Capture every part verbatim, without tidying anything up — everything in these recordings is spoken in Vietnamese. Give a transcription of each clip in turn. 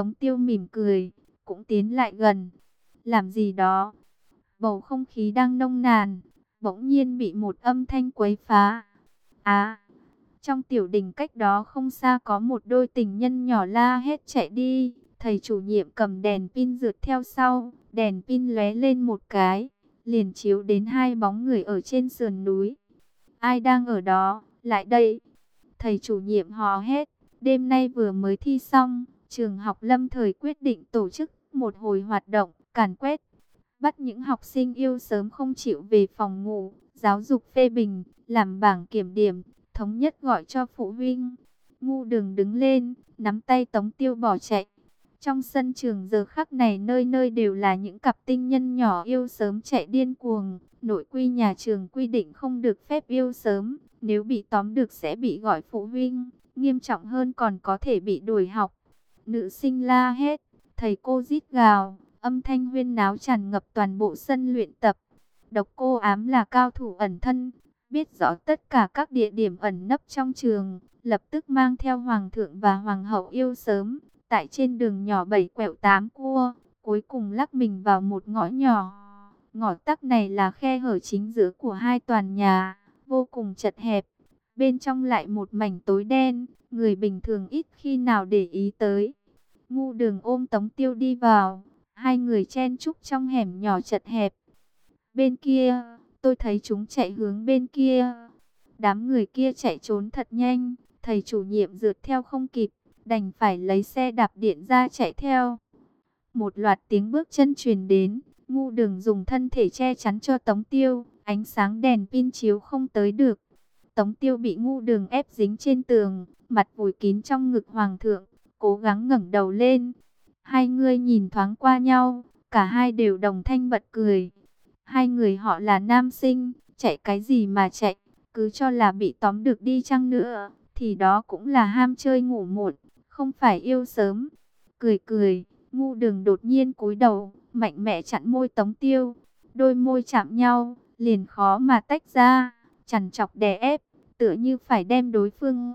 Tống Tiêu mỉm cười, cũng tiến lại gần. Làm gì đó? Bầu không khí đang nông nàn, bỗng nhiên bị một âm thanh quấy phá. À, trong tiểu đình cách đó không xa có một đôi tình nhân nhỏ la hét chạy đi. Thầy chủ nhiệm cầm đèn pin rượt theo sau, đèn pin lóe lên một cái, liền chiếu đến hai bóng người ở trên sườn núi. Ai đang ở đó, lại đây. Thầy chủ nhiệm hò hét, đêm nay vừa mới thi xong, trường học lâm thời quyết định tổ chức một hồi hoạt động, càn quét. Bắt những học sinh yêu sớm không chịu về phòng ngủ, giáo dục phê bình, làm bảng kiểm điểm, thống nhất gọi cho phụ huynh. Ngu Đường đứng lên, nắm tay Tống Tiêu bỏ chạy. Trong sân trường giờ khắc này nơi nơi đều là những cặp tinh nhân nhỏ yêu sớm chạy điên cuồng. Nội quy nhà trường quy định không được phép yêu sớm, nếu bị tóm được sẽ bị gọi phụ huynh, nghiêm trọng hơn còn có thể bị đuổi học. Nữ sinh la hét, thầy cô rít gào, âm thanh huyên náo tràn ngập toàn bộ sân luyện tập. Độc Cô Ám là cao thủ ẩn thân, biết rõ tất cả các địa điểm ẩn nấp trong trường, lập tức mang theo hoàng thượng và hoàng hậu yêu sớm, tại trên đường nhỏ bảy quẹo tám cua, cuối cùng lắc mình vào một ngõ nhỏ. Ngõ tắc này là khe hở chính giữa của hai tòa nhà, vô cùng chật hẹp. Bên trong lại một mảnh tối đen, người bình thường ít khi nào để ý tới. Ngu Đường ôm Tống Tiêu đi vào, hai người chen chúc trong hẻm nhỏ chật hẹp. Bên kia, tôi thấy chúng chạy hướng bên kia. Đám người kia chạy trốn thật nhanh, thầy chủ nhiệm rượt theo không kịp, đành phải lấy xe đạp điện ra chạy theo. Một loạt tiếng bước chân truyền đến, Ngu Đường dùng thân thể che chắn cho Tống Tiêu, ánh sáng đèn pin chiếu không tới được. Tống Tiêu bị Ngu Đường ép dính trên tường, mặt vùi kín trong ngực hoàng thượng, cố gắng ngẩng đầu lên. Hai người nhìn thoáng qua nhau, cả hai đều đồng thanh bật cười. Hai người họ là nam sinh, chạy cái gì mà chạy, cứ cho là bị tóm được đi chăng nữa, thì đó cũng là ham chơi ngủ muộn, không phải yêu sớm. Cười cười, Ngu Đường đột nhiên cúi đầu, mạnh mẽ chặn môi Tống Tiêu. Đôi môi chạm nhau, liền khó mà tách ra, chằn chọc đè ép, tựa như phải đem đối phương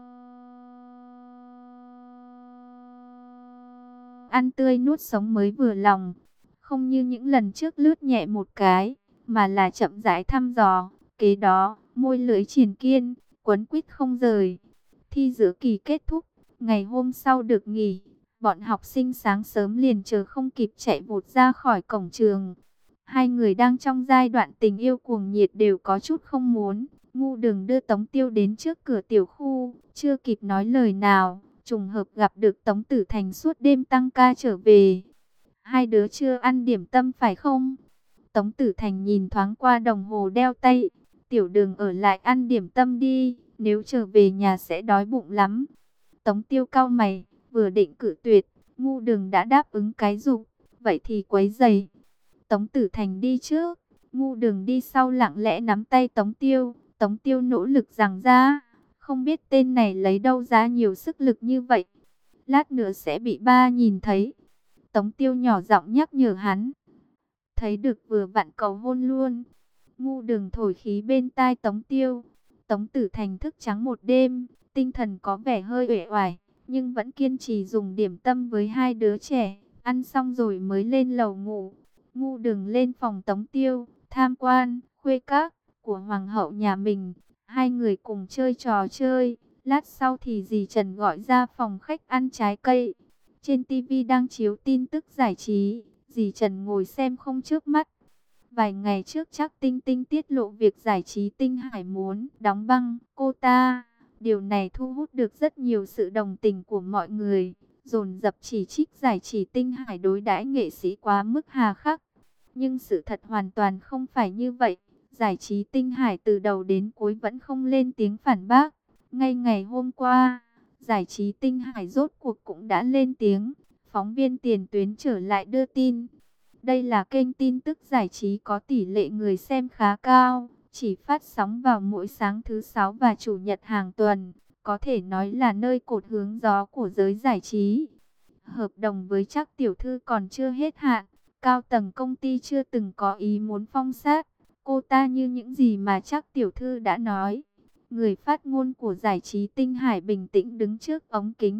ăn tươi nuốt sống mới vừa lòng. Không như những lần trước lướt nhẹ một cái, mà là chậm rãi thăm dò. Kế đó, môi lưỡi triền kiên, quấn quýt không rời. Thi giữa kỳ kết thúc, ngày hôm sau được nghỉ. Bọn học sinh sáng sớm liền chờ không kịp chạy vụt ra khỏi cổng trường. Hai người đang trong giai đoạn tình yêu cuồng nhiệt đều có chút không muốn. Ngu Đường đưa Tống Tiêu đến trước cửa tiểu khu, chưa kịp nói lời nào, trùng hợp gặp được Tống Tử Thành suốt đêm tăng ca trở về. Hai đứa chưa ăn điểm tâm phải không? Tống Tử Thành nhìn thoáng qua đồng hồ đeo tay. Tiểu Đường ở lại ăn điểm tâm đi, nếu trở về nhà sẽ đói bụng lắm. Tống Tiêu cau mày, vừa định cự tuyệt, Ngu Đường đã đáp ứng cái giục, vậy thì quấy giày. Tống Tử Thành đi trước, Ngu Đường đi sau lặng lẽ nắm tay Tống Tiêu. Tống Tiêu nỗ lực giằng ra, không biết tên này lấy đâu ra nhiều sức lực như vậy. Lát nữa sẽ bị ba nhìn thấy. Tống Tiêu nhỏ giọng nhắc nhở hắn. Thấy được vừa vặn cầu hôn luôn. Ngu Đường thổi khí bên tai Tống Tiêu. Tống Tử Thành thức trắng một đêm, tinh thần có vẻ hơi uể oải, nhưng vẫn kiên trì dùng điểm tâm với hai đứa trẻ. Ăn xong rồi mới lên lầu ngủ. Ngu Đường lên phòng Tống Tiêu, tham quan, khuê các của hoàng hậu nhà mình. Hai người cùng chơi trò chơi. Lát sau thì dì Trần gọi ra phòng khách ăn trái cây. Trên tivi đang chiếu tin tức giải trí, dì Trần ngồi xem không chớp mắt. Vài ngày trước chắc Tinh Tinh tiết lộ việc giải trí Tinh Hải muốn đóng băng cô ta. Điều này thu hút được rất nhiều sự đồng tình của mọi người, dồn dập chỉ trích giải trí Tinh Hải đối đãi nghệ sĩ quá mức hà khắc. Nhưng sự thật hoàn toàn không phải như vậy. Giải trí Tinh Hải từ đầu đến cuối vẫn không lên tiếng phản bác. Ngay ngày hôm qua, giải trí Tinh Hải rốt cuộc cũng đã lên tiếng. Phóng viên tiền tuyến trở lại đưa tin. Đây là kênh tin tức giải trí có tỷ lệ người xem khá cao, chỉ phát sóng vào mỗi sáng thứ sáu và chủ nhật hàng tuần, có thể nói là nơi cột hướng gió của giới giải trí. Hợp đồng với Trác tiểu thư còn chưa hết hạn, cao tầng công ty chưa từng có ý muốn phong sát cô ta như những gì mà Trác tiểu thư đã nói. Người phát ngôn của giải trí Tinh Hải bình tĩnh đứng trước ống kính,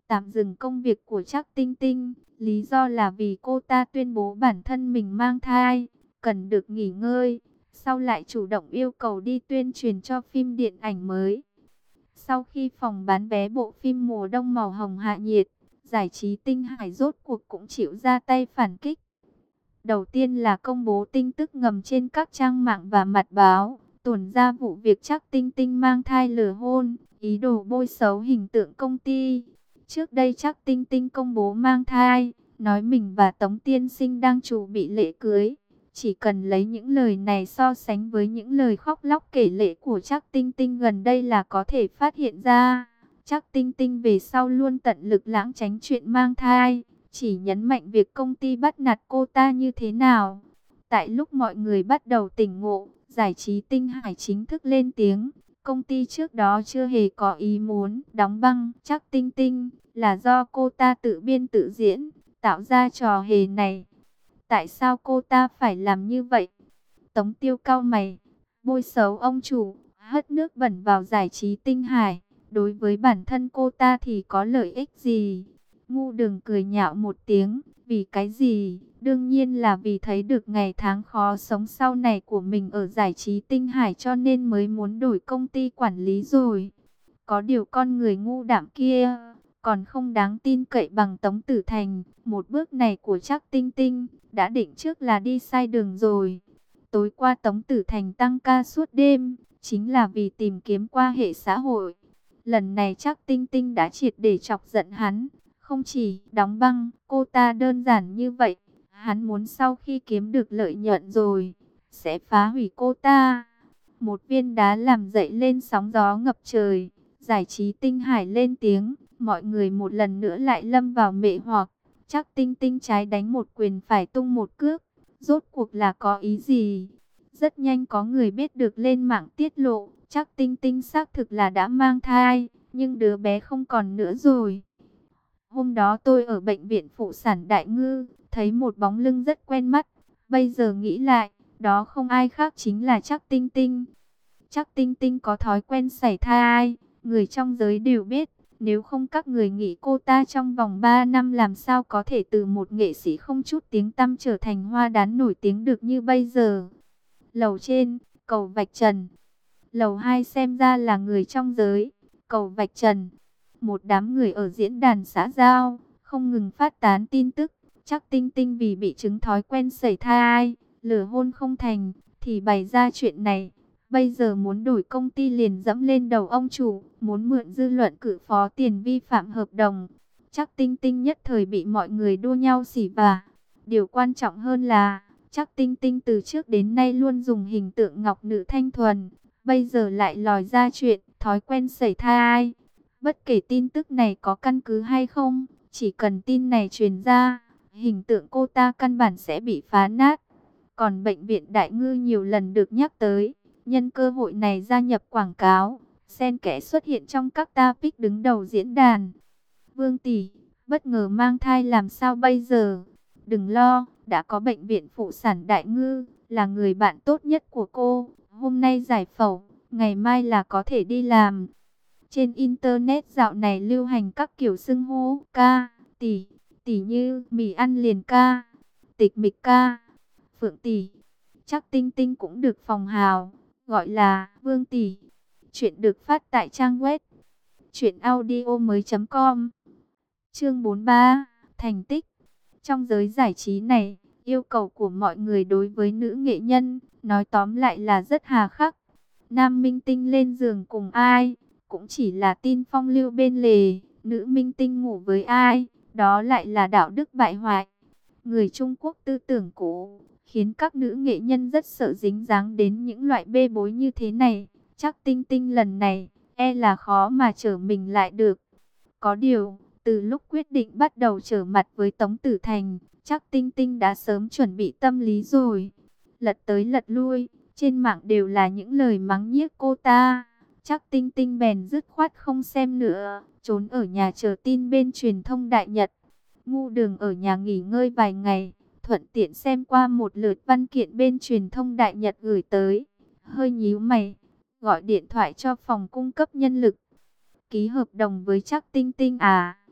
tạm dừng công việc của Trác Tinh Tinh. Lý do là vì cô ta tuyên bố bản thân mình mang thai, cần được nghỉ ngơi. Sau lại chủ động yêu cầu đi tuyên truyền cho phim điện ảnh mới. Sau khi phòng bán vé bộ phim Mùa Đông Màu Hồng hạ nhiệt, Giải trí Tinh Hải rốt cuộc cũng chịu ra tay phản kích. Đầu tiên là công bố tin tức ngầm trên các trang mạng và mặt báo, tuồn ra vụ việc Trác Tinh Tinh mang thai lừa hôn, ý đồ bôi xấu hình tượng công ty. Trước đây Trác Tinh Tinh công bố mang thai, nói mình và Tống Tiên Sinh đang chuẩn bị lễ cưới. Chỉ cần lấy những lời này so sánh với những lời khóc lóc kể lể của Trác Tinh Tinh gần đây là có thể phát hiện ra, Trác Tinh Tinh về sau luôn tận lực lảng tránh chuyện mang thai, chỉ nhấn mạnh việc công ty bắt nạt cô ta như thế nào. Tại lúc mọi người bắt đầu tỉnh ngộ, Giải trí Tinh Hải chính thức lên tiếng, công ty trước đó chưa hề có ý muốn đóng băng Trác Tinh Tinh, là do cô ta tự biên tự diễn, tạo ra trò hề này. Tại sao cô ta phải làm như vậy? Tống Tiêu cau mày, bôi xấu ông chủ, hất nước bẩn vào Giải trí Tinh Hải. Đối với bản thân cô ta thì có lợi ích gì? Ngu Đường cười nhạo một tiếng, vì cái gì? Đương nhiên là vì thấy được ngày tháng khó sống sau này của mình ở Giải trí Tinh Hải cho nên mới muốn đổi công ty quản lý rồi. Có điều con người ngu đạm kia còn không đáng tin cậy bằng Tống Tử Thành. Một bước này của Trác Tinh Tinh đã định trước là đi sai đường rồi. Tối qua Tống Tử Thành tăng ca suốt đêm, chính là vì tìm kiếm qua hệ xã hội. Lần này Trác Tinh Tinh đã triệt để chọc giận hắn. Không chỉ đóng băng cô ta đơn giản như vậy, hắn muốn sau khi kiếm được lợi nhuận rồi, sẽ phá hủy cô ta. Một viên đá làm dậy lên sóng gió ngập trời. Giải trí Tinh Hải lên tiếng, mọi người một lần nữa lại lâm vào mê hoặc. Trác Tinh Tinh trái đánh một quyền phải tung một cước, rốt cuộc là có ý gì? Rất nhanh có người biết được lên mạng tiết lộ, Trác Tinh Tinh xác thực là đã mang thai, nhưng đứa bé không còn nữa rồi. Hôm đó tôi ở bệnh viện phụ sản Đại Ngư, thấy một bóng lưng rất quen mắt. Bây giờ nghĩ lại, đó không ai khác chính là Trác Tinh Tinh. Trác Tinh Tinh có thói quen sảy thai, người trong giới đều biết. Nếu không các người nghĩ cô ta trong vòng ba năm làm sao có thể từ một nghệ sĩ không chút tiếng tăm trở thành hoa đán nổi tiếng được như bây giờ. Lầu trên, cầu vạch trần. Lầu hai xem ra là người trong giới, cầu vạch trần. Một đám người ở diễn đàn xã giao, không ngừng phát tán tin tức. Trác Tinh Tinh vì bị chứng thói quen sảy thai, lừa hôn không thành, thì bày ra chuyện này. Bây giờ muốn đổi công ty liền dẫm lên đầu ông chủ, muốn mượn dư luận cử phó tiền vi phạm hợp đồng. Trác Tinh Tinh nhất thời bị mọi người đua nhau xỉ vả. Điều quan trọng hơn là, Trác Tinh Tinh từ trước đến nay luôn dùng hình tượng ngọc nữ thanh thuần. Bây giờ lại lòi ra chuyện, thói quen sảy thai. Bất kể tin tức này có căn cứ hay không, chỉ cần tin này truyền ra, hình tượng cô ta căn bản sẽ bị phá nát. Còn bệnh viện Đại Ngư nhiều lần được nhắc tới, nhân cơ hội này gia nhập quảng cáo, xen kẽ xuất hiện trong các topic đứng đầu diễn đàn. Vương tỷ, bất ngờ mang thai làm sao bây giờ? Đừng lo, đã có bệnh viện phụ sản Đại Ngư, là người bạn tốt nhất của cô. Hôm nay giải phẫu, ngày mai là có thể đi làm. Trên Internet dạo này lưu hành các kiểu xưng hô ca, tỷ, tỷ như mì ăn liền ca, tịch mịch ca, phượng tỷ. Trác Tinh Tinh cũng được phòng hào, gọi là Vương tỷ. Chuyện được phát tại trang web truyện audio mới chấm com. Chương bốn mươi ba, thành tích. Trong giới giải trí này, yêu cầu của mọi người đối với nữ nghệ nhân, nói tóm lại là rất hà khắc. Nam minh tinh lên giường cùng ai, cũng chỉ là tin phong lưu bên lề. Nữ minh tinh ngủ với ai, đó lại là đạo đức bại hoại. Người Trung Quốc tư tưởng cũ, khiến các nữ nghệ nhân rất sợ dính dáng đến những loại bê bối như thế này. Trác Tinh Tinh lần này, e là khó mà trở mình lại được. Có điều, từ lúc quyết định bắt đầu trở mặt với Tống Tử Thành, Trác Tinh Tinh đã sớm chuẩn bị tâm lý rồi. Lật tới lật lui, trên mạng đều là những lời mắng nhiếc cô ta. Trác Tinh Tinh bèn dứt khoát không xem nữa, trốn ở nhà chờ tin bên truyền thông Đại Nhật. Ngu Đường ở nhà nghỉ ngơi vài ngày, thuận tiện xem qua một lượt văn kiện bên truyền thông Đại Nhật gửi tới. Hơi nhíu mày, gọi điện thoại cho phòng cung cấp nhân lực. Ký hợp đồng với Trác Tinh Tinh à?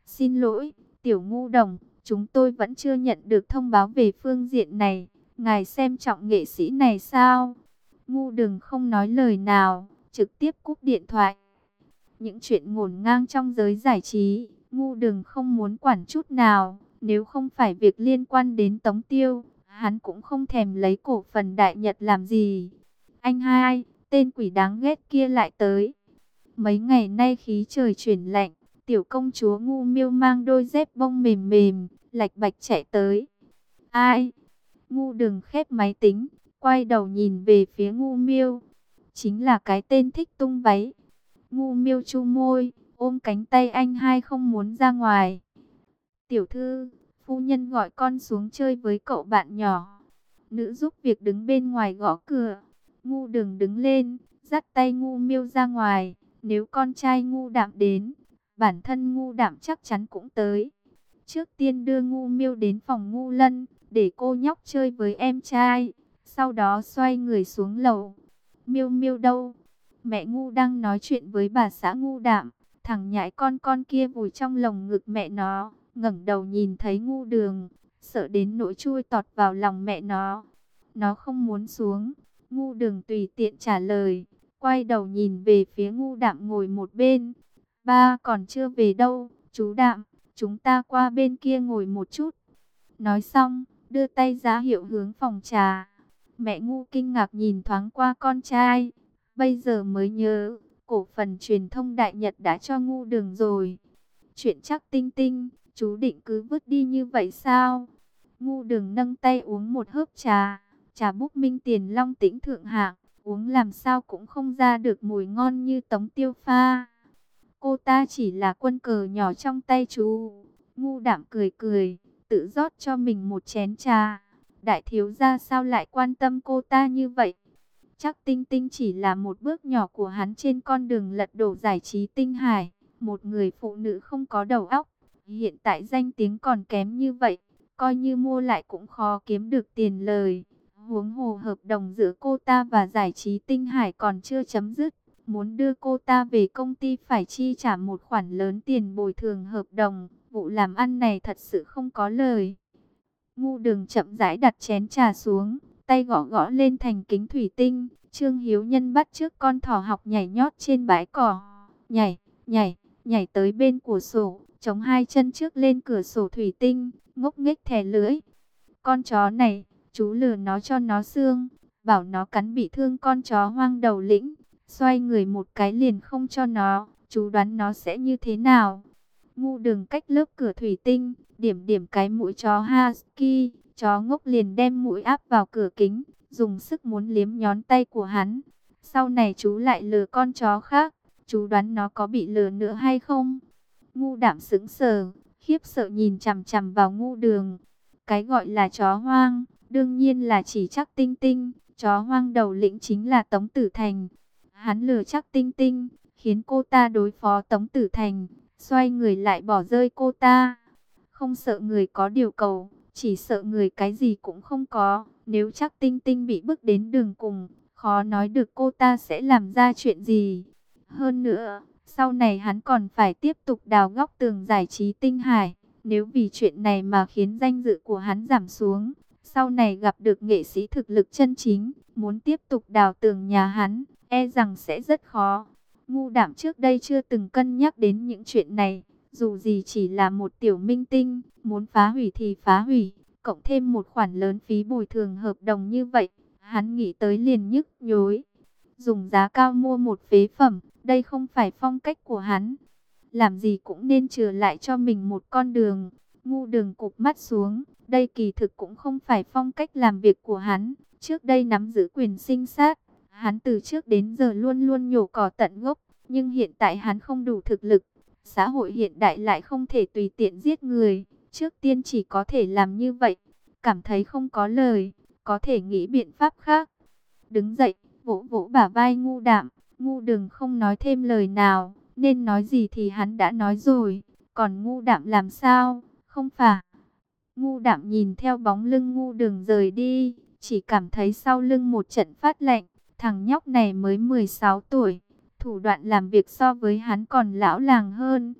Xin lỗi, tiểu ngu đồng, chúng tôi vẫn chưa nhận được thông báo về phương diện này. Ngài xem trọng nghệ sĩ này sao? Ngu Đường không nói lời nào, trực tiếp cúp điện thoại. Những chuyện ngổn ngang trong giới giải trí, Ngu Đường không muốn quản chút nào. Nếu không phải việc liên quan đến Tống Tiêu, hắn cũng không thèm lấy cổ phần Đại Nhật làm gì. Anh hai, tên quỷ đáng ghét kia lại tới. Mấy ngày nay khí trời chuyển lạnh, tiểu công chúa Ngu Miêu mang đôi dép bông mềm mềm, lạch bạch chạy tới. Ai? Ngu Đường khép máy tính, quay đầu nhìn về phía Ngu Miêu. Chính là cái tên thích tung váy. Ngu Miêu chu môi, ôm cánh tay anh hai không muốn ra ngoài. Tiểu thư, phu nhân gọi con xuống chơi với cậu bạn nhỏ. Nữ giúp việc đứng bên ngoài gõ cửa. Ngu Đường đứng lên, dắt tay Ngu Miêu ra ngoài. Nếu con trai Ngu Đạm đến, bản thân Ngu Đạm chắc chắn cũng tới. Trước tiên đưa Ngu Miêu đến phòng Ngu Lân, để cô nhóc chơi với em trai. Sau đó xoay người xuống lầu. Miêu Miêu đâu? Mẹ Ngu đang nói chuyện với bà xã Ngu Đạm. Thằng nhãi con con kia vùi trong lồng ngực mẹ nó, ngẩng đầu nhìn thấy Ngu Đường, sợ đến nỗi chui tọt vào lòng mẹ nó. Nó không muốn xuống. Ngu Đường tùy tiện trả lời, quay đầu nhìn về phía Ngu Đạm ngồi một bên. Ba còn chưa về đâu, chú Đạm, chúng ta qua bên kia ngồi một chút. Nói xong, đưa tay ra hiệu hướng phòng trà. Mẹ Ngu kinh ngạc nhìn thoáng qua con trai, bây giờ mới nhớ, cổ phần truyền thông Đại Nhật đã cho Ngu Đường rồi. Chuyện chắc Tinh Tinh, chú định cứ vứt đi như vậy sao? Ngu Đường nâng tay uống một hớp trà, trà búp Minh Tiền Long Tĩnh thượng hạng, uống làm sao cũng không ra được mùi ngon như Tống Tiêu pha. Cô ta chỉ là quân cờ nhỏ trong tay chú. Ngu Đạm cười cười, tự rót cho mình một chén trà. Đại thiếu gia sao lại quan tâm cô ta như vậy? Chắc Tinh Tinh chỉ là một bước nhỏ của hắn trên con đường lật đổ giải trí tinh hải. Một người phụ nữ không có đầu óc, hiện tại danh tiếng còn kém như vậy, coi như mua lại cũng khó kiếm được tiền lời. Huống hồ hợp đồng giữa cô ta và giải trí tinh hải còn chưa chấm dứt. Muốn đưa cô ta về công ty phải chi trả một khoản lớn tiền bồi thường hợp đồng. Vụ làm ăn này thật sự không có lời. Ngu Đường chậm rãi đặt chén trà xuống, tay gõ gõ lên thành kính thủy tinh. Trương Hiếu Nhân bắt trước con thỏ học nhảy nhót trên bãi cỏ. Nhảy, nhảy, nhảy tới bên cửa sổ, chống hai chân trước lên cửa sổ thủy tinh, ngốc nghếch thè lưỡi. Con chó này, chú lừa nó cho nó xương, bảo nó cắn bị thương con chó hoang đầu lĩnh. Xoay người một cái liền không cho nó, chú đoán nó sẽ như thế nào? Ngu Đường cách lớp cửa thủy tinh, điểm điểm cái mũi chó husky, chó ngốc liền đem mũi áp vào cửa kính, dùng sức muốn liếm nhón tay của hắn. Sau này chú lại lừa con chó khác, chú đoán nó có bị lừa nữa hay không? Ngu Đạm sững sờ, khiếp sợ nhìn chằm chằm vào Ngu Đường. Cái gọi là chó hoang, đương nhiên là chỉ chắc Tinh Tinh, chó hoang đầu lĩnh chính là Tống Tử Thành. Hắn lừa chắc Tinh Tinh, khiến cô ta đối phó Tống Tử Thành, xoay người lại bỏ rơi cô ta. Không sợ người có điều cầu, chỉ sợ người cái gì cũng không có. Nếu chắc Tinh Tinh bị bước đến đường cùng, khó nói được cô ta sẽ làm ra chuyện gì. Hơn nữa, sau này hắn còn phải tiếp tục đào góc tường giải trí tinh hải. Nếu vì chuyện này mà khiến danh dự của hắn giảm xuống, sau này gặp được nghệ sĩ thực lực chân chính, muốn tiếp tục đào tường nhà hắn, e rằng sẽ rất khó. Ngu Đạm trước đây chưa từng cân nhắc đến những chuyện này, dù gì chỉ là một tiểu minh tinh, muốn phá hủy thì phá hủy, cộng thêm một khoản lớn phí bồi thường hợp đồng như vậy, hắn nghĩ tới liền nhức nhối. Dùng giá cao mua một phế phẩm, đây không phải phong cách của hắn. Làm gì cũng nên chừa lại cho mình một con đường. Ngu Đường cụp mắt xuống, đây kỳ thực cũng không phải phong cách làm việc của hắn. Trước đây nắm giữ quyền sinh sát, hắn từ trước đến giờ luôn luôn nhổ cỏ tận gốc, nhưng hiện tại hắn không đủ thực lực. Xã hội hiện đại lại không thể tùy tiện giết người, trước tiên chỉ có thể làm như vậy. Cảm thấy không có lời, có thể nghĩ biện pháp khác. Đứng dậy, vỗ vỗ bả vai Ngu Đạm. Ngu Đường không nói thêm lời nào, nên nói gì thì hắn đã nói rồi. Còn Ngu Đạm làm sao? Không phải. Ngu Đạm nhìn theo bóng lưng Ngu Đường rời đi, chỉ cảm thấy sau lưng một trận phát lạnh. Thằng nhóc này mới mười sáu tuổi, thủ đoạn làm việc so với hắn còn lão làng hơn.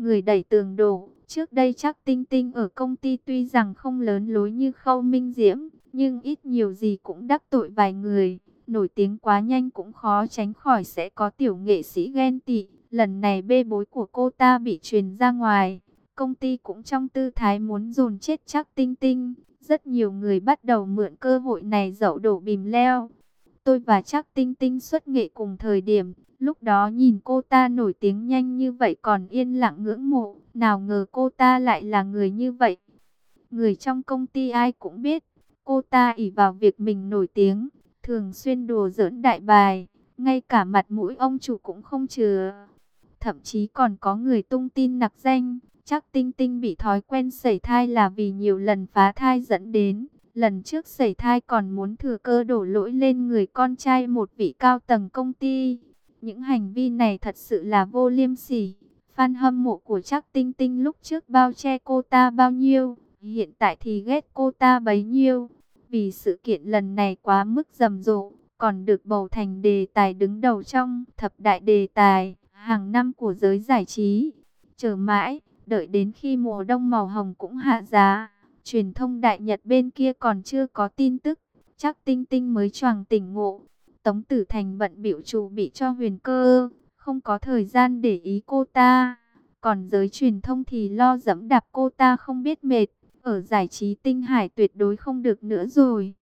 người đẩy tường đổ. Trước đây chắc Tinh Tinh ở công ty tuy rằng không lớn lối như Khâu Minh Diễm, nhưng ít nhiều gì cũng đắc tội vài người. Nổi tiếng quá nhanh cũng khó tránh khỏi sẽ có tiểu nghệ sĩ ghen tị. Lần này bê bối của cô ta bị truyền ra ngoài, công ty cũng trong tư thái muốn dồn chết chắc Tinh Tinh. Rất nhiều người bắt đầu mượn cơ hội này dẫu đổ bìm leo. Tôi và chắc Tinh Tinh xuất nghệ cùng thời điểm, lúc đó nhìn cô ta nổi tiếng nhanh như vậy còn yên lặng ngưỡng mộ, nào ngờ cô ta lại là người như vậy. Người trong công ty ai cũng biết, cô ta ỷ vào việc mình nổi tiếng, thường xuyên đùa giỡn đại bài, ngay cả mặt mũi ông chủ cũng không chừa. Thậm chí còn có người tung tin nặc danh, chắc Tinh Tinh bị thói quen sẩy thai là vì nhiều lần phá thai dẫn đến. Lần trước sẩy thai còn muốn thừa cơ đổ lỗi lên người con trai một vị cao tầng công ty. Những hành vi này thật sự là vô liêm sỉ. Fan hâm mộ của chắc Tinh Tinh lúc trước bao che cô ta bao nhiêu, hiện tại thì ghét cô ta bấy nhiêu. Vì sự kiện lần này quá mức rầm rộ, còn được bầu thành đề tài đứng đầu trong thập đại đề tài hàng năm của giới giải trí. Chờ mãi, đợi đến khi mùa đông màu hồng cũng hạ giá, truyền thông Đại Nhật bên kia còn chưa có tin tức, chắc Tinh Tinh mới choàng tỉnh ngộ. Tống Tử Thành bận bịu chuẩn bị cho Huyền Cơ, không có thời gian để ý cô ta. Còn giới truyền thông thì lo dẫm đạp cô ta không biết mệt. Ở giải trí Tinh Hải tuyệt đối không được nữa rồi.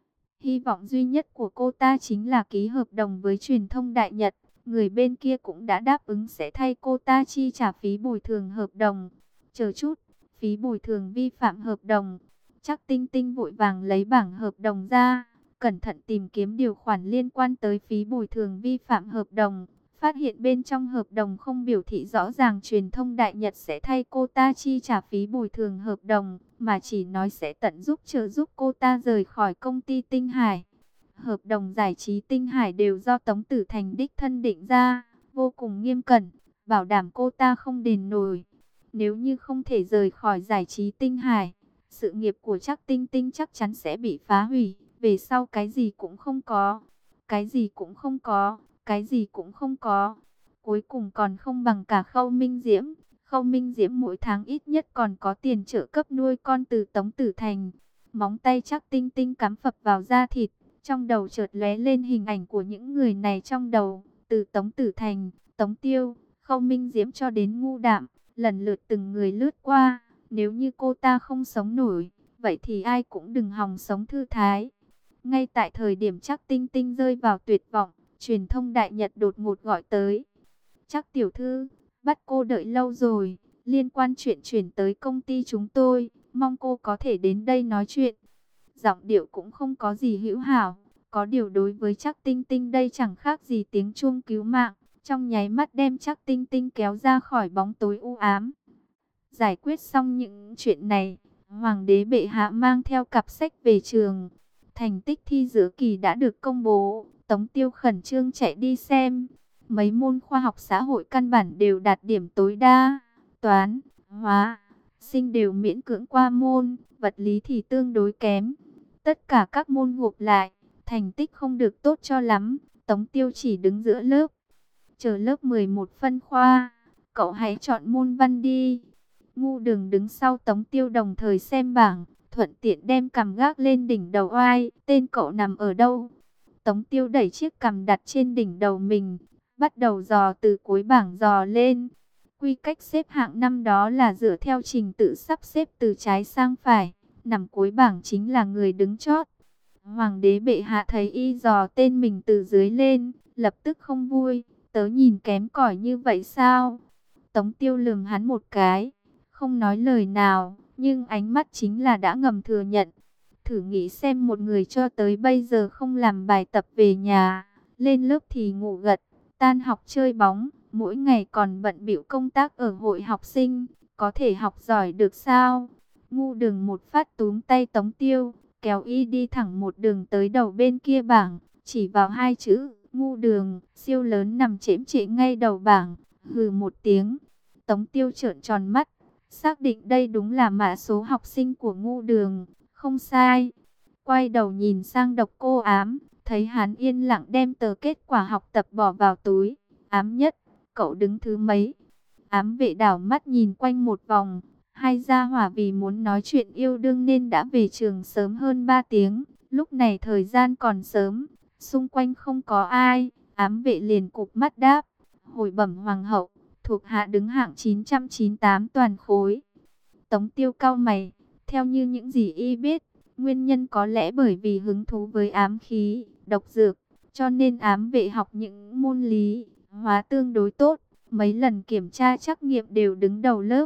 Hy vọng duy nhất của cô ta chính là ký hợp đồng với truyền thông Đại Nhật. Người bên kia cũng đã đáp ứng sẽ thay cô ta chi trả phí bồi thường hợp đồng. Chờ chút, phí bồi thường vi phạm hợp đồng. Chắc Tinh Tinh vội vàng lấy bảng hợp đồng ra, cẩn thận tìm kiếm điều khoản liên quan tới phí bồi thường vi phạm hợp đồng. Phát hiện bên trong hợp đồng không biểu thị rõ ràng truyền thông Đại Nhật sẽ thay cô ta chi trả phí bồi thường hợp đồng, mà chỉ nói sẽ tận giúp trợ giúp cô ta rời khỏi công ty Tinh Hải. Hợp đồng giải trí Tinh Hải đều do Tống Tử Thành đích thân định ra, vô cùng nghiêm cẩn, bảo đảm cô ta không đền nổi. Nếu như không thể rời khỏi giải trí Tinh Hải, sự nghiệp của chắc Tinh Tinh chắc chắn sẽ bị phá hủy, về sau cái gì cũng không có, cái gì cũng không có. Cái gì cũng không có. Cuối cùng còn không bằng cả Khâu Minh Diễm. Khâu Minh Diễm mỗi tháng ít nhất còn có tiền trợ cấp nuôi con từ Tống Tử Thành. Móng tay chắc Tinh Tinh cắm phập vào da thịt. Trong đầu chợt lóe lên hình ảnh của những người này trong đầu. Từ Tống Tử Thành, Tống Tiêu, Khâu Minh Diễm cho đến Ngu Đạm. Lần lượt từng người lướt qua. Nếu như cô ta không sống nổi, vậy thì ai cũng đừng hòng sống thư thái. Ngay tại thời điểm chắc Tinh Tinh rơi vào tuyệt vọng, truyền thông Đại Nhật đột ngột gọi tới. Chắc tiểu thư, bắt cô đợi lâu rồi, liên quan chuyện chuyển tới công ty chúng tôi, mong cô có thể đến đây nói chuyện. Giọng điệu cũng không có gì hữu hảo, có điều đối với chắc Tinh Tinh đây chẳng khác gì tiếng chuông cứu mạng, trong nháy mắt đem chắc Tinh Tinh kéo ra khỏi bóng tối u ám. Giải quyết xong những chuyện này, Hoàng đế bệ hạ mang theo cặp sách về trường. Thành tích thi giữa kỳ đã được công bố. Tống Tiêu khẩn trương chạy đi xem. Mấy môn khoa học xã hội căn bản đều đạt điểm tối đa. Toán, hóa, sinh đều miễn cưỡng qua môn. Vật lý thì tương đối kém. Tất cả các môn gộp lại, thành tích không được tốt cho lắm. Tống Tiêu chỉ đứng giữa lớp. Chờ lớp mười một phân khoa, cậu hãy chọn môn văn đi. Ngu Đường đứng sau Tống Tiêu đồng thời xem bảng, thuận tiện đem cằm gác lên đỉnh đầu oai. Tên cậu nằm ở đâu? Tống Tiêu đẩy chiếc cằm đặt trên đỉnh đầu mình, bắt đầu dò từ cuối bảng dò lên. Quy cách xếp hạng năm đó là dựa theo trình tự sắp xếp từ trái sang phải, nằm cuối bảng chính là người đứng chót. Hoàng đế bệ hạ thấy y dò tên mình từ dưới lên, lập tức không vui. Tớ nhìn kém cỏi như vậy sao? Tống Tiêu lườm hắn một cái, không nói lời nào, nhưng ánh mắt chính là đã ngầm thừa nhận. Thử nghĩ xem một người cho tới bây giờ không làm bài tập về nhà, lên lớp thì ngủ gật, tan học chơi bóng, mỗi ngày còn bận bịu công tác ở hội học sinh, có thể học giỏi được sao? Ngu Đường một phát túm tay Tống Tiêu, kéo y đi thẳng một đường tới đầu bên kia bảng, chỉ vào hai chữ Ngu Đường, siêu lớn nằm chễm chệ ngay đầu bảng, hừ một tiếng. Tống Tiêu trợn tròn mắt, xác định đây đúng là mã số học sinh của Ngu Đường, không sai. Quay đầu nhìn sang Độc Cô Ám, thấy hắn yên lặng đem tờ kết quả học tập bỏ vào túi. Ám nhất, cậu đứng thứ mấy? Ám vệ đảo mắt nhìn quanh một vòng. Hai gia hỏa vì muốn nói chuyện yêu đương nên đã về trường sớm hơn ba tiếng. Lúc này thời gian còn sớm, xung quanh không có ai. Ám vệ liền cụp mắt đáp: hồi bẩm hoàng hậu, thuộc hạ đứng hạng chín trăm chín mươi tám toàn khối. Tống Tiêu cau mày, theo như những gì y biết, nguyên nhân có lẽ bởi vì hứng thú với ám khí, độc dược, cho nên ám vệ học những môn lý, hóa tương đối tốt, mấy lần kiểm tra trắc nghiệm đều đứng đầu lớp.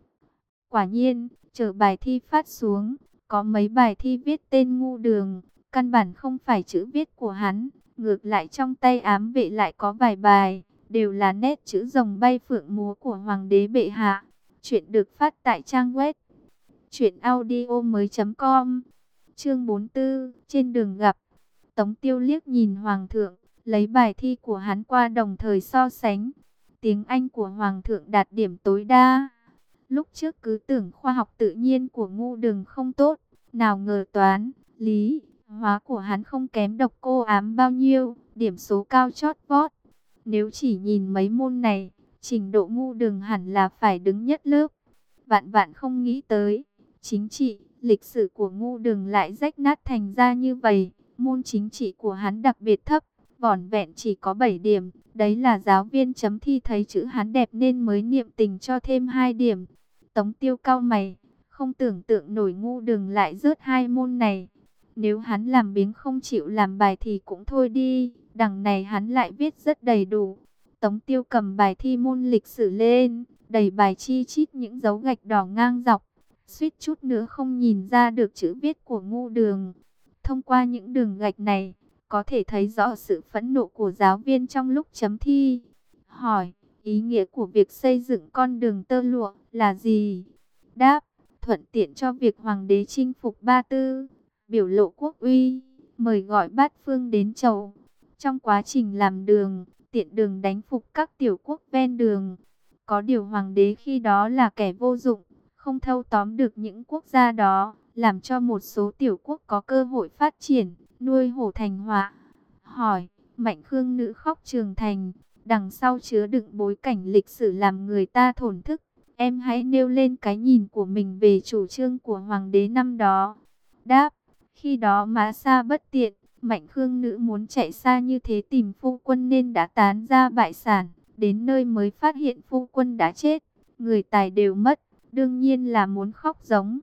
Quả nhiên, chờ bài thi phát xuống, có mấy bài thi viết tên Ngu Đường, căn bản không phải chữ viết của hắn, ngược lại trong tay ám vệ lại có vài bài, đều là nét chữ rồng bay phượng múa của Hoàng đế bệ hạ. Chuyện được phát tại trang web truyện audio mới chấm com. Chương bốn mươi tư, trên đường gặp. Tống Tiêu liếc nhìn Hoàng thượng, lấy bài thi của hắn qua đồng thời so sánh. Tiếng Anh của Hoàng thượng đạt điểm tối đa. Lúc trước cứ tưởng khoa học tự nhiên của Ngu Đường không tốt, nào ngờ toán, lý, hóa của hắn không kém Độc Cô Ám bao nhiêu, điểm số cao chót vót. Nếu chỉ nhìn mấy môn này, trình độ Ngu Đường hẳn là phải đứng nhất lớp. Vạn vạn không nghĩ tới, chính trị, lịch sử của Ngu Đường lại rách nát thành ra như vậy. Môn chính trị của hắn đặc biệt thấp, vỏn vẹn chỉ có bảy điểm. Đấy là giáo viên chấm thi thấy chữ hắn đẹp nên mới niệm tình cho thêm hai điểm. Tống Tiêu cau mày, không tưởng tượng nổi Ngu Đường lại rớt hai môn này. Nếu hắn làm biếng không chịu làm bài thì cũng thôi đi, đằng này hắn lại viết rất đầy đủ. Tống Tiêu cầm bài thi môn lịch sử lên, đầy bài chi chít những dấu gạch đỏ ngang dọc, suýt chút nữa không nhìn ra được chữ viết của Ngu Đường. Thông qua những đường gạch này, có thể thấy rõ sự phẫn nộ của giáo viên trong lúc chấm thi. Hỏi, ý nghĩa của việc xây dựng con đường tơ lụa là gì? Đáp, thuận tiện cho việc hoàng đế chinh phục Ba Tư, biểu lộ quốc uy, mời gọi bát phương đến chầu. Trong quá trình làm đường, tiện đường đánh phục các tiểu quốc ven đường. Có điều hoàng đế khi đó là kẻ vô dụng, không thâu tóm được những quốc gia đó, làm cho một số tiểu quốc có cơ hội phát triển, nuôi hổ thành họa. Hỏi, Mạnh Khương nữ khóc trường thành, đằng sau chứa đựng bối cảnh lịch sử làm người ta thổn thức. Em hãy nêu lên cái nhìn của mình về chủ trương của hoàng đế năm đó. Đáp, khi đó Mã Sa bất tiện, Mạnh Khương nữ muốn chạy xa như thế tìm phu quân nên đã tán ra bại sản. Đến nơi mới phát hiện phu quân đã chết, người tài đều mất, đương nhiên là muốn khóc giống.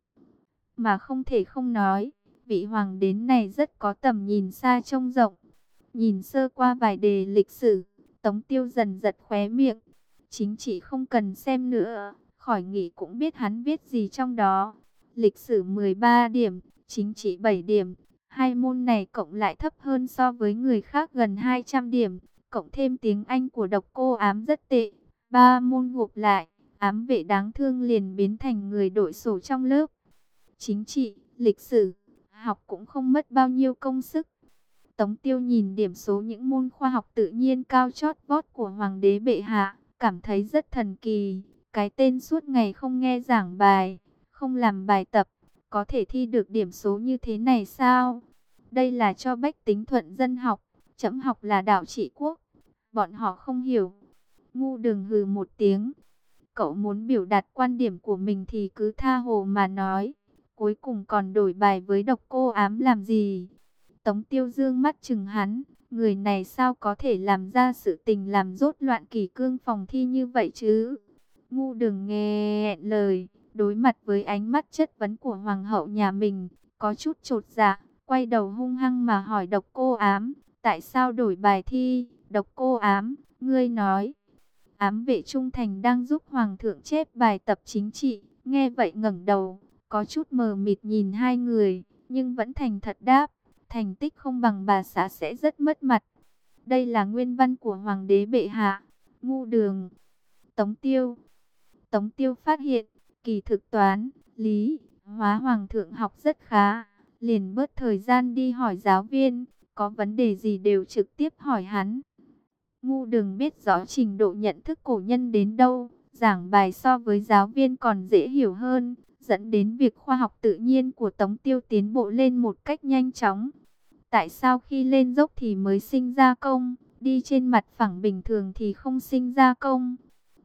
Mà không thể không nói, vị hoàng đế này rất có tầm nhìn xa trông rộng. Nhìn sơ qua vài đề lịch sử, Tống Tiêu dần giật khóe miệng. Chính trị không cần xem nữa, khỏi nghĩ cũng biết hắn viết gì trong đó. Lịch sử mười ba điểm, chính trị bảy điểm. Hai môn này cộng lại thấp hơn so với người khác gần hai trăm điểm. Cộng thêm tiếng Anh của Độc Cô Ám rất tệ. Ba môn gộp lại, ám vệ đáng thương liền biến thành người đội sổ trong lớp. Chính trị, lịch sử, học cũng không mất bao nhiêu công sức. Tống Tiêu nhìn điểm số những môn khoa học tự nhiên cao chót vót của Hoàng đế bệ hạ, cảm thấy rất thần kỳ. Cái tên suốt ngày không nghe giảng bài, không làm bài tập, có thể thi được điểm số như thế này sao? Đây là cho bách tính thuận dân học, trẫm học là đạo trị quốc. Bọn họ không hiểu. Ngu Đường hừ một tiếng. Cậu muốn biểu đạt quan điểm của mình thì cứ tha hồ mà nói. Cuối cùng còn đổi bài với Độc Cô Ám làm gì? Tống Tiêu dương mắt chừng hắn. Người này sao có thể làm ra sự tình làm rốt loạn kỷ cương phòng thi như vậy chứ? Ngu Đường nghe lời, đối mặt với ánh mắt chất vấn của hoàng hậu nhà mình, có chút chột dạ, quay đầu hung hăng mà hỏi Độc Cô Ám, tại sao đổi bài thi? Độc Cô Ám, ngươi nói. Ám vệ trung thành đang giúp hoàng thượng chép bài tập chính trị, nghe vậy ngẩng đầu, có chút mờ mịt nhìn hai người, nhưng vẫn thành thật đáp, thành tích không bằng bà xã sẽ rất mất mặt. Đây là nguyên văn của hoàng đế bệ hạ. Ngu Đường, Tống Tiêu. Tống Tiêu phát hiện, kỳ thực toán, lý, hóa hoàng thượng học rất khá, liền bớt thời gian đi hỏi giáo viên, có vấn đề gì đều trực tiếp hỏi hắn. Ngu Đường biết rõ trình độ nhận thức cổ nhân đến đâu, giảng bài so với giáo viên còn dễ hiểu hơn, dẫn đến việc khoa học tự nhiên của Tống Tiêu tiến bộ lên một cách nhanh chóng. Tại sao khi lên dốc thì mới sinh ra công, đi trên mặt phẳng bình thường thì không sinh ra công?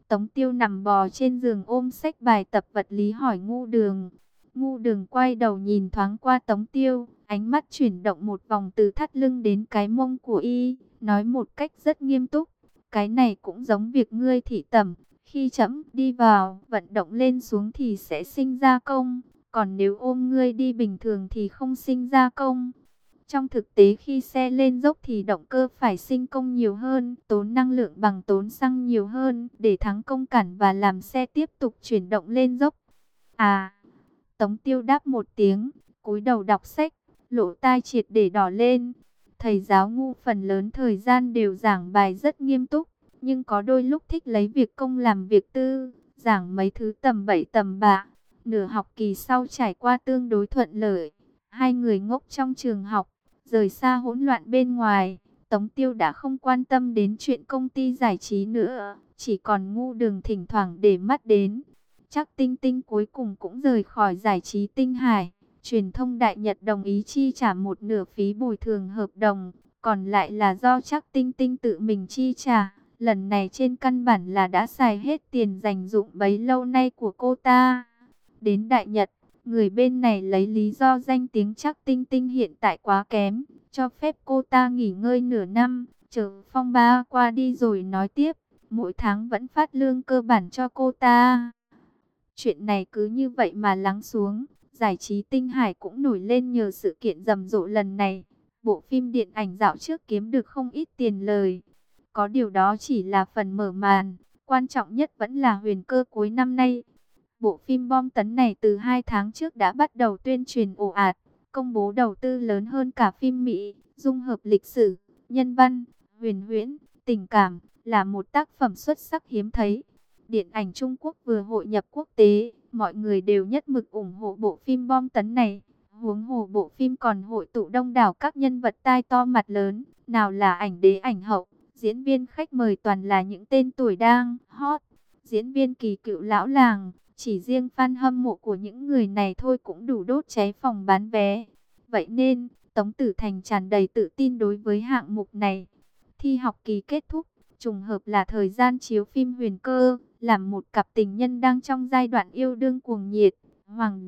Tống Tiêu nằm bò trên giường ôm sách bài tập vật lý hỏi Ngu Đường. Ngu Đường quay đầu nhìn thoáng qua Tống Tiêu, ánh mắt chuyển động một vòng từ thắt lưng đến cái mông của y, nói một cách rất nghiêm túc. Cái này cũng giống việc ngươi thị tẩm, khi trẫm đi vào, vận động lên xuống thì sẽ sinh ra công, còn nếu ôm ngươi đi bình thường thì không sinh ra công. Trong thực tế khi xe lên dốc thì động cơ phải sinh công nhiều hơn, tốn năng lượng bằng tốn xăng nhiều hơn để thắng công cản và làm xe tiếp tục chuyển động lên dốc. À, Tống Tiêu đáp một tiếng, cúi đầu đọc sách, lỗ tai triệt để đỏ lên. Thầy giáo Ngu phần lớn thời gian đều giảng bài rất nghiêm túc, nhưng có đôi lúc thích lấy việc công làm việc tư, giảng mấy thứ tầm bậy tầm bạ. Nửa học kỳ sau trải qua tương đối thuận lợi, hai người ngốc trong trường học, rời xa hỗn loạn bên ngoài. Tống Tiêu đã không quan tâm đến chuyện công ty giải trí nữa, chỉ còn Ngu Đường thỉnh thoảng để mắt đến. Chắc Tinh Tinh cuối cùng cũng rời khỏi giải trí Tinh Hải. Truyền thông Đại Nhật đồng ý chi trả một nửa phí bồi thường hợp đồng, còn lại là do Chắc Tinh Tinh tự mình chi trả. Lần này trên căn bản là đã xài hết tiền dành dụm bấy lâu nay của cô ta. Đến Đại Nhật, người bên này lấy lý do danh tiếng Chắc Tinh Tinh hiện tại quá kém, cho phép cô ta nghỉ ngơi nửa năm, chờ phong ba qua đi rồi nói tiếp. Mỗi tháng vẫn phát lương cơ bản cho cô ta. Chuyện này cứ như vậy mà lắng xuống. Giải trí Tinh Hải cũng nổi lên nhờ sự kiện rầm rộ lần này. Bộ phim điện ảnh dạo trước kiếm được không ít tiền lời. Có điều đó chỉ là phần mở màn. Quan trọng nhất vẫn là huyền cơ cuối năm nay. Bộ phim bom tấn này từ hai tháng trước đã bắt đầu tuyên truyền ồ ạt, công bố đầu tư lớn hơn cả phim Mỹ, dung hợp lịch sử, nhân văn, huyền huyễn, tình cảm, là một tác phẩm xuất sắc hiếm thấy. Điện ảnh Trung Quốc vừa hội nhập quốc tế, mọi người đều nhất mực ủng hộ bộ phim bom tấn này. Huống hồ bộ phim còn hội tụ đông đảo các nhân vật tai to mặt lớn, nào là ảnh đế ảnh hậu, diễn viên khách mời toàn là những tên tuổi đang hot, diễn viên kỳ cựu lão làng. Chỉ riêng fan hâm mộ của những người này thôi cũng đủ đốt cháy phòng bán vé. Vậy nên, Tống Tử Thành tràn đầy tự tin đối với hạng mục này. Thi học kỳ kết thúc, trùng hợp là thời gian chiếu phim Huyền Cơ, làm một cặp tình nhân đang trong giai đoạn yêu đương cuồng nhiệt. Hoàng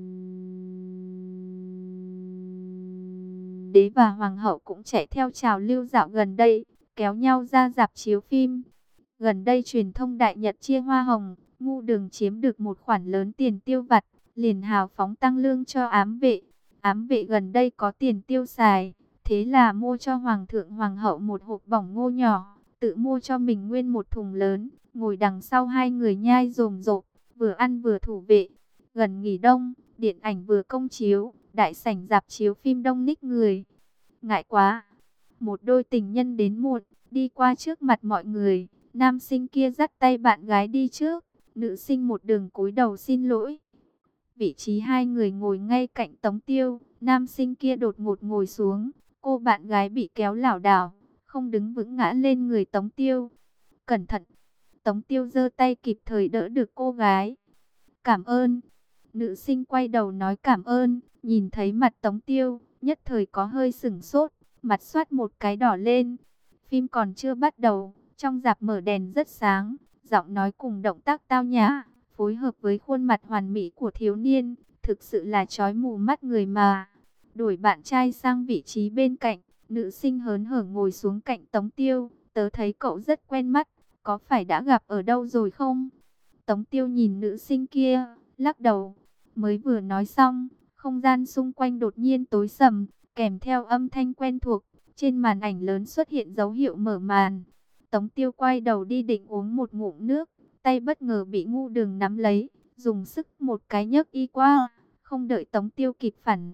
đế và Hoàng hậu cũng chạy theo trào lưu dạo gần đây, kéo nhau ra rạp chiếu phim. Gần đây truyền thông Đại Nhật chia hoa hồng, Ngu Đường chiếm được một khoản lớn tiền tiêu vặt, liền hào phóng tăng lương cho ám vệ. Ám vệ gần đây có tiền tiêu xài, thế là mua cho Hoàng thượng Hoàng hậu một hộp bỏng ngô nhỏ, tự mua cho mình nguyên một thùng lớn, ngồi đằng sau hai người nhai rồm rộp, vừa ăn vừa thủ vệ. Gần nghỉ đông, điện ảnh vừa công chiếu, đại sảnh rạp chiếu phim đông ních người. Ngại quá, một đôi tình nhân đến muộn, đi qua trước mặt mọi người, nam sinh kia dắt tay bạn gái đi trước. Nữ sinh một đường cúi đầu xin lỗi. Vị trí hai người ngồi ngay cạnh Tống Tiêu. Nam sinh kia đột ngột ngồi xuống. Cô bạn gái bị kéo lảo đảo, không đứng vững ngã lên người Tống Tiêu. Cẩn thận. Tống Tiêu giơ tay kịp thời đỡ được cô gái. Cảm ơn. Nữ sinh quay đầu nói cảm ơn. Nhìn thấy mặt Tống Tiêu, nhất thời có hơi sửng sốt, mặt xoát một cái đỏ lên. Phim còn chưa bắt đầu, trong rạp mở đèn rất sáng. Giọng nói cùng động tác tao nhã, phối hợp với khuôn mặt hoàn mỹ của thiếu niên, thực sự là chói mù mắt người mà. Đổi bạn trai sang vị trí bên cạnh, nữ sinh hớn hở ngồi xuống cạnh Tống Tiêu. Tớ thấy cậu rất quen mắt, có phải đã gặp ở đâu rồi không? Tống Tiêu nhìn nữ sinh kia, lắc đầu. Mới vừa nói xong, không gian xung quanh đột nhiên tối sầm, kèm theo âm thanh quen thuộc. Trên màn ảnh lớn xuất hiện dấu hiệu mở màn. Tống Tiêu quay đầu đi định uống một ngụm nước, tay bất ngờ bị Ngu Đường nắm lấy, dùng sức một cái nhấc y qua, không đợi Tống Tiêu kịp phản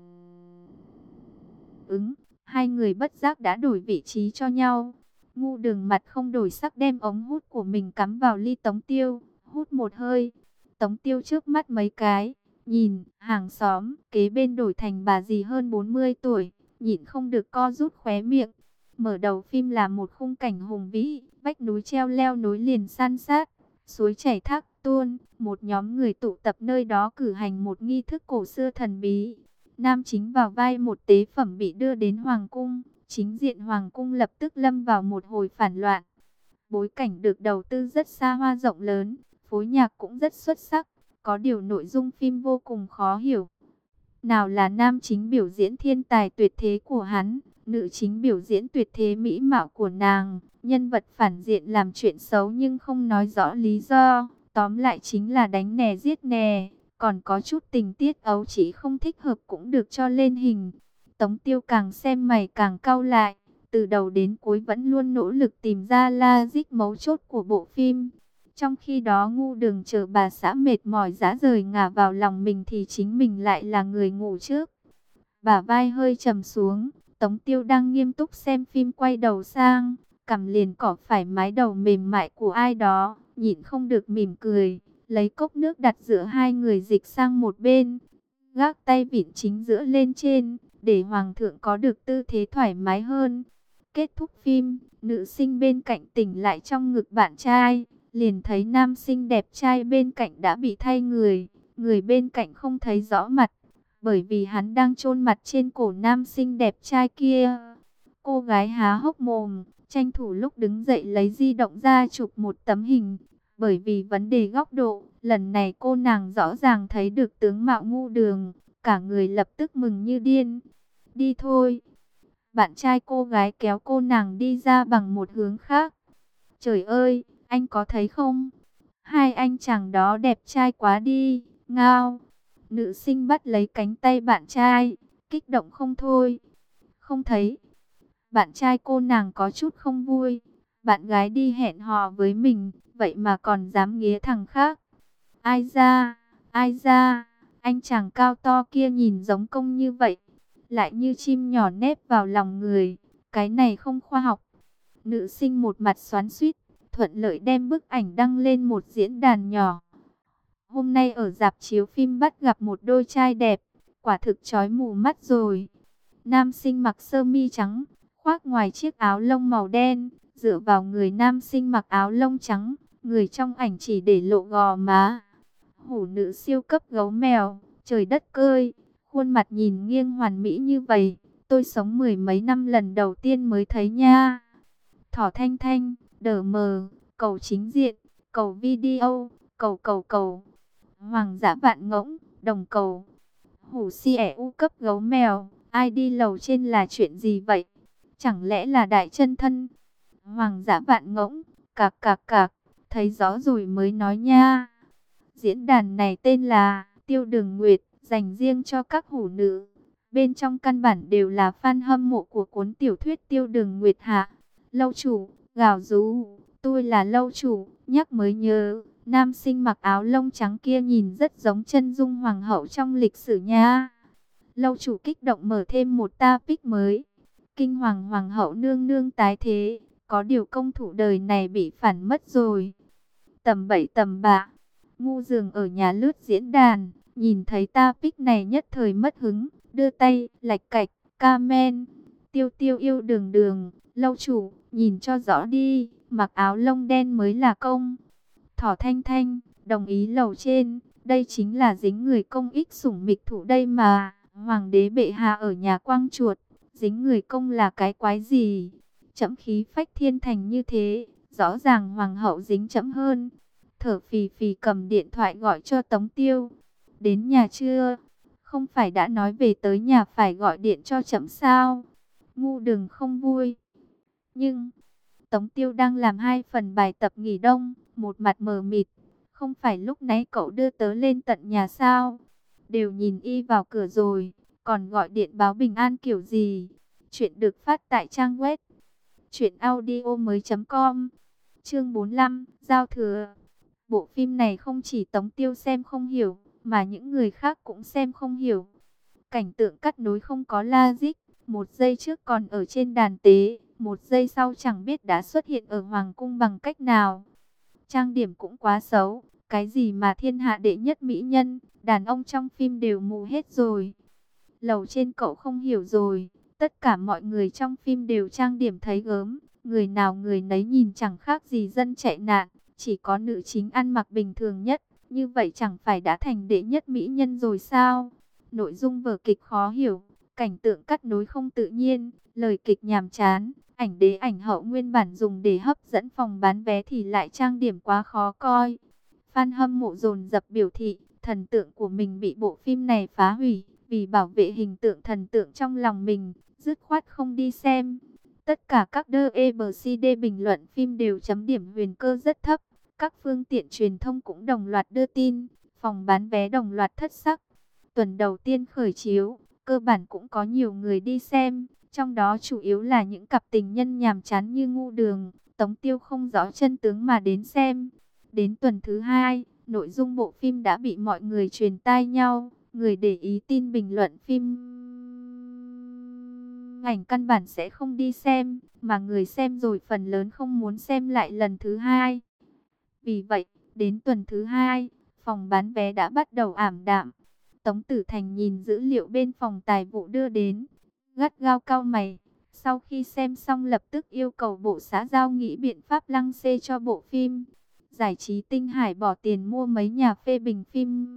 ứng, hai người bất giác đã đổi vị trí cho nhau. Ngu Đường mặt không đổi sắc đem ống hút của mình cắm vào ly Tống Tiêu, hút một hơi. Tống Tiêu trước mắt mấy cái, nhìn hàng xóm kế bên đổi thành bà dì hơn bốn mươi tuổi, nhịn không được co rút khóe miệng. Mở đầu phim là một khung cảnh hùng vĩ, vách núi treo leo nối liền san sát, suối chảy thác tuôn, một nhóm người tụ tập nơi đó cử hành một nghi thức cổ xưa thần bí. Nam chính vào vai một tế phẩm bị đưa đến hoàng cung, chính diện hoàng cung lập tức lâm vào một hồi phản loạn. Bối cảnh được đầu tư rất xa hoa rộng lớn, phối nhạc cũng rất xuất sắc, có điều nội dung phim vô cùng khó hiểu. Nào là nam chính biểu diễn thiên tài tuyệt thế của hắn, nữ chính biểu diễn tuyệt thế mỹ mạo của nàng, nhân vật phản diện làm chuyện xấu nhưng không nói rõ lý do, tóm lại chính là đánh nè giết nè, còn có chút tình tiết ấu chỉ không thích hợp cũng được cho lên hình. Tống Tiêu càng xem mày càng cau lại, từ đầu đến cuối vẫn luôn nỗ lực tìm ra logic mấu chốt của bộ phim. Trong khi đó ngu đường chờ bà xã mệt mỏi rã rời ngả vào lòng mình thì chính mình lại là người ngủ trước. Bả vai hơi trầm xuống, Tống Tiêu đang nghiêm túc xem phim quay đầu sang, cằm liền cỏ phải mái đầu mềm mại của ai đó, nhịn không được mỉm cười, lấy cốc nước đặt giữa hai người dịch sang một bên, gác tay vịn chính giữa lên trên, để hoàng thượng có được tư thế thoải mái hơn. Kết thúc phim, nữ sinh bên cạnh tỉnh lại trong ngực bạn trai, liền thấy nam sinh đẹp trai bên cạnh đã bị thay người, người bên cạnh không thấy rõ mặt, bởi vì hắn đang chôn mặt trên cổ nam sinh đẹp trai kia. Cô gái há hốc mồm, tranh thủ lúc đứng dậy lấy di động ra chụp một tấm hình, bởi vì vấn đề góc độ, lần này cô nàng rõ ràng thấy được tướng mạo ngu đường, cả người lập tức mừng như điên. Đi thôi. Bạn trai cô gái kéo cô nàng đi ra bằng một hướng khác. Trời ơi, anh có thấy không? Hai anh chàng đó đẹp trai quá đi, ngao. Nữ sinh bắt lấy cánh tay bạn trai, kích động không thôi. Không thấy. Bạn trai cô nàng có chút không vui. Bạn gái đi hẹn hò với mình, vậy mà còn dám nghía thằng khác. Ai ra, ai ra, anh chàng cao to kia nhìn giống công như vậy, lại như chim nhỏ nép vào lòng người, cái này không khoa học. Nữ sinh một mặt xoắn xuýt, thuận lợi đem bức ảnh đăng lên một diễn đàn nhỏ. Hôm nay ở rạp chiếu phim bắt gặp một đôi trai đẹp, quả thực chói mù mắt rồi. Nam sinh mặc sơ mi trắng, khoác ngoài chiếc áo lông màu đen, dựa vào người nam sinh mặc áo lông trắng, người trong ảnh chỉ để lộ gò má. Hủ nữ siêu cấp gấu mèo, trời đất cơi, khuôn mặt nhìn nghiêng hoàn mỹ như vậy, tôi sống mười mấy năm lần đầu tiên mới thấy nha. Thỏ Thanh Thanh, đờ mờ, cầu chính diện, cầu video, cầu cầu cầu. Hoàng dã vạn ngỗng, đồng cầu. Hủ si ẻ u cấp gấu mèo, ai đi lầu trên là chuyện gì vậy? Chẳng lẽ là đại chân thân? Hoàng dã vạn ngỗng, cạc cạc cạc, thấy rõ rồi mới nói nha. Diễn đàn này tên là Tiêu Đường Nguyệt, dành riêng cho các hủ nữ. Bên trong căn bản đều là fan hâm mộ của cuốn tiểu thuyết Tiêu Đường Nguyệt hạ. Lâu chủ, gào rú, tôi là lâu chủ, nhắc mới nhớ. Nam sinh mặc áo lông trắng kia nhìn rất giống chân dung hoàng hậu trong lịch sử nha. Lâu chủ kích động mở thêm một topic mới. Kinh hoàng hoàng hậu nương nương tái thế, có điều công thủ đời này bị phản mất rồi. Tầm bậy tầm bạ, ngu dường ở nhà lướt diễn đàn, nhìn thấy topic này nhất thời mất hứng, đưa tay, lạch cạch, comment. Tiêu tiêu yêu đường đường, lâu chủ, nhìn cho rõ đi, mặc áo lông đen mới là công. Thỏ Thanh Thanh, đồng ý lầu trên, đây chính là dính người công ích sủng mịch thủ đây mà. Hoàng đế bệ hạ ở nhà quang chuột, dính người công là cái quái gì? Trẫm khí phách thiên thành như thế, rõ ràng hoàng hậu dính trẫm hơn. Thở phì phì cầm điện thoại gọi cho Tống Tiêu. Đến nhà chưa? Không phải đã nói về tới nhà phải gọi điện cho trẫm sao? Ngu Đường không vui. Nhưng Tống Tiêu đang làm hai phần bài tập nghỉ đông, một mặt mờ mịt. Không phải lúc nãy cậu đưa tớ lên tận nhà sao? Đều nhìn y vào cửa rồi, còn gọi điện báo bình an kiểu gì? Chuyện được phát tại trang web truyện audio mới chấm com. Chương bốn mươi lăm, giao thừa. Bộ phim này không chỉ Tống Tiêu xem không hiểu, mà những người khác cũng xem không hiểu. Cảnh tượng cắt nối không có logic, một giây trước còn ở trên đàn tế, một giây sau chẳng biết đã xuất hiện ở hoàng cung bằng cách nào. Trang điểm cũng quá xấu, cái gì mà thiên hạ đệ nhất mỹ nhân, đàn ông trong phim đều mù hết rồi. Lầu trên cậu không hiểu rồi, tất cả mọi người trong phim đều trang điểm thấy gớm, người nào người nấy nhìn chẳng khác gì dân chạy nạn, chỉ có nữ chính ăn mặc bình thường nhất, như vậy chẳng phải đã thành đệ nhất mỹ nhân rồi sao? Nội dung vở kịch khó hiểu, cảnh tượng cắt nối không tự nhiên, lời kịch nhàm chán, Ảnh đế ảnh hậu nguyên bản dùng để hấp dẫn phòng bán vé thì lại trang điểm quá khó coi. Fan hâm mộ dồn dập biểu thị, thần tượng của mình bị bộ phim này phá hủy, vì bảo vệ hình tượng thần tượng trong lòng mình, dứt khoát không đi xem. Tất cả các đê e bê xê đê bình luận phim đều chấm điểm Huyền Cơ rất thấp. Các phương tiện truyền thông cũng đồng loạt đưa tin, phòng bán vé đồng loạt thất sắc. Tuần đầu tiên khởi chiếu, cơ bản cũng có nhiều người đi xem, trong đó chủ yếu là những cặp tình nhân nhàm chán như Ngu Đường, Tống Tiêu không rõ chân tướng mà đến xem. Đến tuần thứ hai, nội dung bộ phim đã bị mọi người truyền tai nhau, người để ý tin bình luận phim ảnh căn bản sẽ không đi xem, mà người xem rồi phần lớn không muốn xem lại lần thứ hai. Vì vậy, đến tuần thứ hai, phòng bán vé đã bắt đầu ảm đạm. Tống Tử Thành nhìn dữ liệu bên phòng tài vụ đưa đến, gắt gao cau mày. Sau khi xem xong lập tức yêu cầu bộ xã giao nghĩ biện pháp lăng xê cho bộ phim. Giải trí Tinh Hải bỏ tiền mua mấy nhà phê bình phim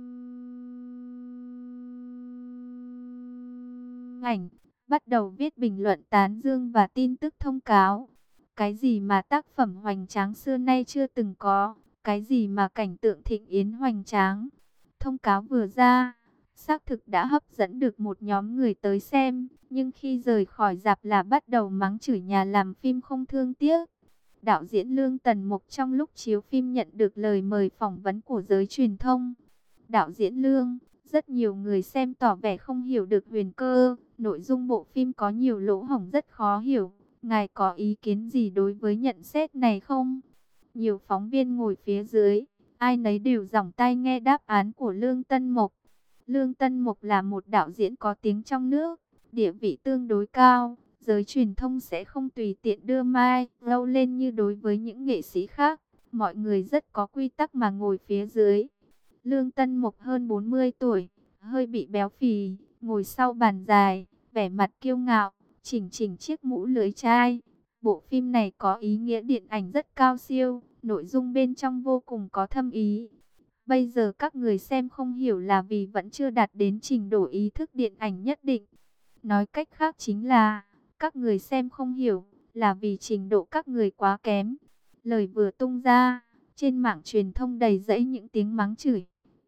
ảnh, bắt đầu viết bình luận tán dương và tin tức thông cáo. Cái gì mà tác phẩm hoành tráng xưa nay chưa từng có, cái gì mà cảnh tượng thịnh yến hoành tráng. Thông cáo vừa ra, xác thực đã hấp dẫn được một nhóm người tới xem, nhưng khi rời khỏi rạp là bắt đầu mắng chửi nhà làm phim không thương tiếc. Đạo diễn Lương Tần Mục trong lúc chiếu phim nhận được lời mời phỏng vấn của giới truyền thông. Đạo diễn Lương, rất nhiều người xem tỏ vẻ không hiểu được Huyền Cơ, nội dung bộ phim có nhiều lỗ hổng rất khó hiểu. Ngài có ý kiến gì đối với nhận xét này không? Nhiều phóng viên ngồi phía dưới, ai nấy đều giỏng tai nghe đáp án của Lương Tân Mục. Lương Tân Mục là một đạo diễn có tiếng trong nước, địa vị tương đối cao. Giới truyền thông sẽ không tùy tiện đưa mai lâu lên như đối với những nghệ sĩ khác. Mọi người rất có quy tắc mà ngồi phía dưới. Lương Tân Mục hơn bốn mươi tuổi, hơi bị béo phì, ngồi sau bàn dài, vẻ mặt kiêu ngạo, chỉnh chỉnh chiếc mũ lưới chai. Bộ phim này có ý nghĩa điện ảnh rất cao siêu, nội dung bên trong vô cùng có thâm ý. Bây giờ các người xem không hiểu là vì vẫn chưa đạt đến trình độ ý thức điện ảnh nhất định. Nói cách khác chính là, các người xem không hiểu, là vì trình độ các người quá kém. Lời vừa tung ra, trên mạng truyền thông đầy rẫy những tiếng mắng chửi.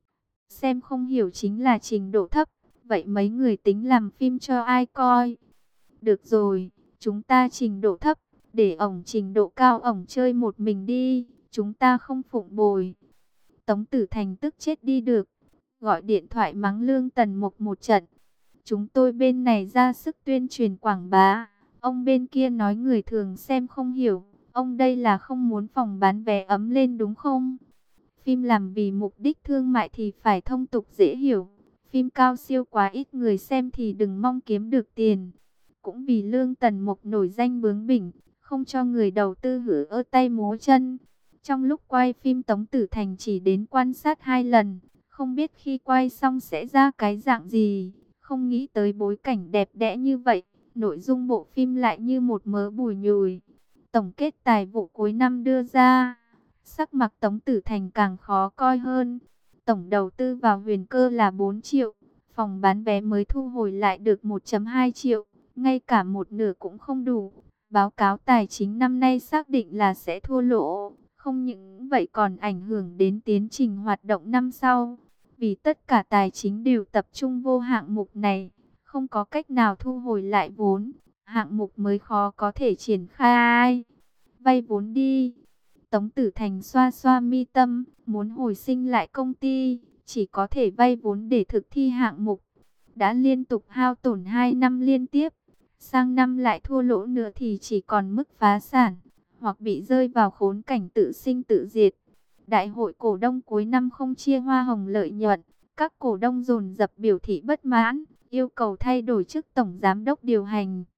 Xem không hiểu chính là trình độ thấp, vậy mấy người tính làm phim cho ai coi? Được rồi, chúng ta trình độ thấp, để ổng trình độ cao ổng chơi một mình đi, chúng ta không phụng bồi. Tống Tử Thành tức chết đi được, gọi điện thoại mắng Lương Tần Mục một trận. Chúng tôi bên này ra sức tuyên truyền quảng bá, ông bên kia nói người thường xem không hiểu, ông đây là không muốn phòng bán vé ấm lên đúng không? Phim làm vì mục đích thương mại thì phải thông tục dễ hiểu, phim cao siêu quá ít người xem thì đừng mong kiếm được tiền. Cũng vì Lương Tần Mục nổi danh bướng bỉnh, không cho người đầu tư hử ơ tay múa chân. Trong lúc quay phim Tống Tử Thành chỉ đến quan sát hai lần, không biết khi quay xong sẽ ra cái dạng gì. Không nghĩ tới bối cảnh đẹp đẽ như vậy, nội dung bộ phim lại như một mớ bùi nhùi. Tổng kết tài vụ cuối năm đưa ra, sắc mặt Tống Tử Thành càng khó coi hơn. Tổng đầu tư vào Huyền Cơ là bốn triệu, phòng bán vé mới thu hồi lại được một phẩy hai triệu, ngay cả một nửa cũng không đủ. Báo cáo tài chính năm nay xác định là sẽ thua lỗ, không những vậy còn ảnh hưởng đến tiến trình hoạt động năm sau. Vì tất cả tài chính đều tập trung vô hạng mục này, không có cách nào thu hồi lại vốn, hạng mục mới khó có thể triển khai. Vay vốn đi. Tống Tử Thành xoa xoa mi tâm, muốn hồi sinh lại công ty, chỉ có thể vay vốn để thực thi hạng mục. Đã liên tục hao tổn hai năm liên tiếp, sang năm lại thua lỗ nữa thì chỉ còn mức phá sản, hoặc bị rơi vào khốn cảnh tự sinh tự diệt. Đại hội cổ đông cuối năm không chia hoa hồng lợi nhuận, các cổ đông dồn dập biểu thị bất mãn, yêu cầu thay đổi chức tổng giám đốc điều hành.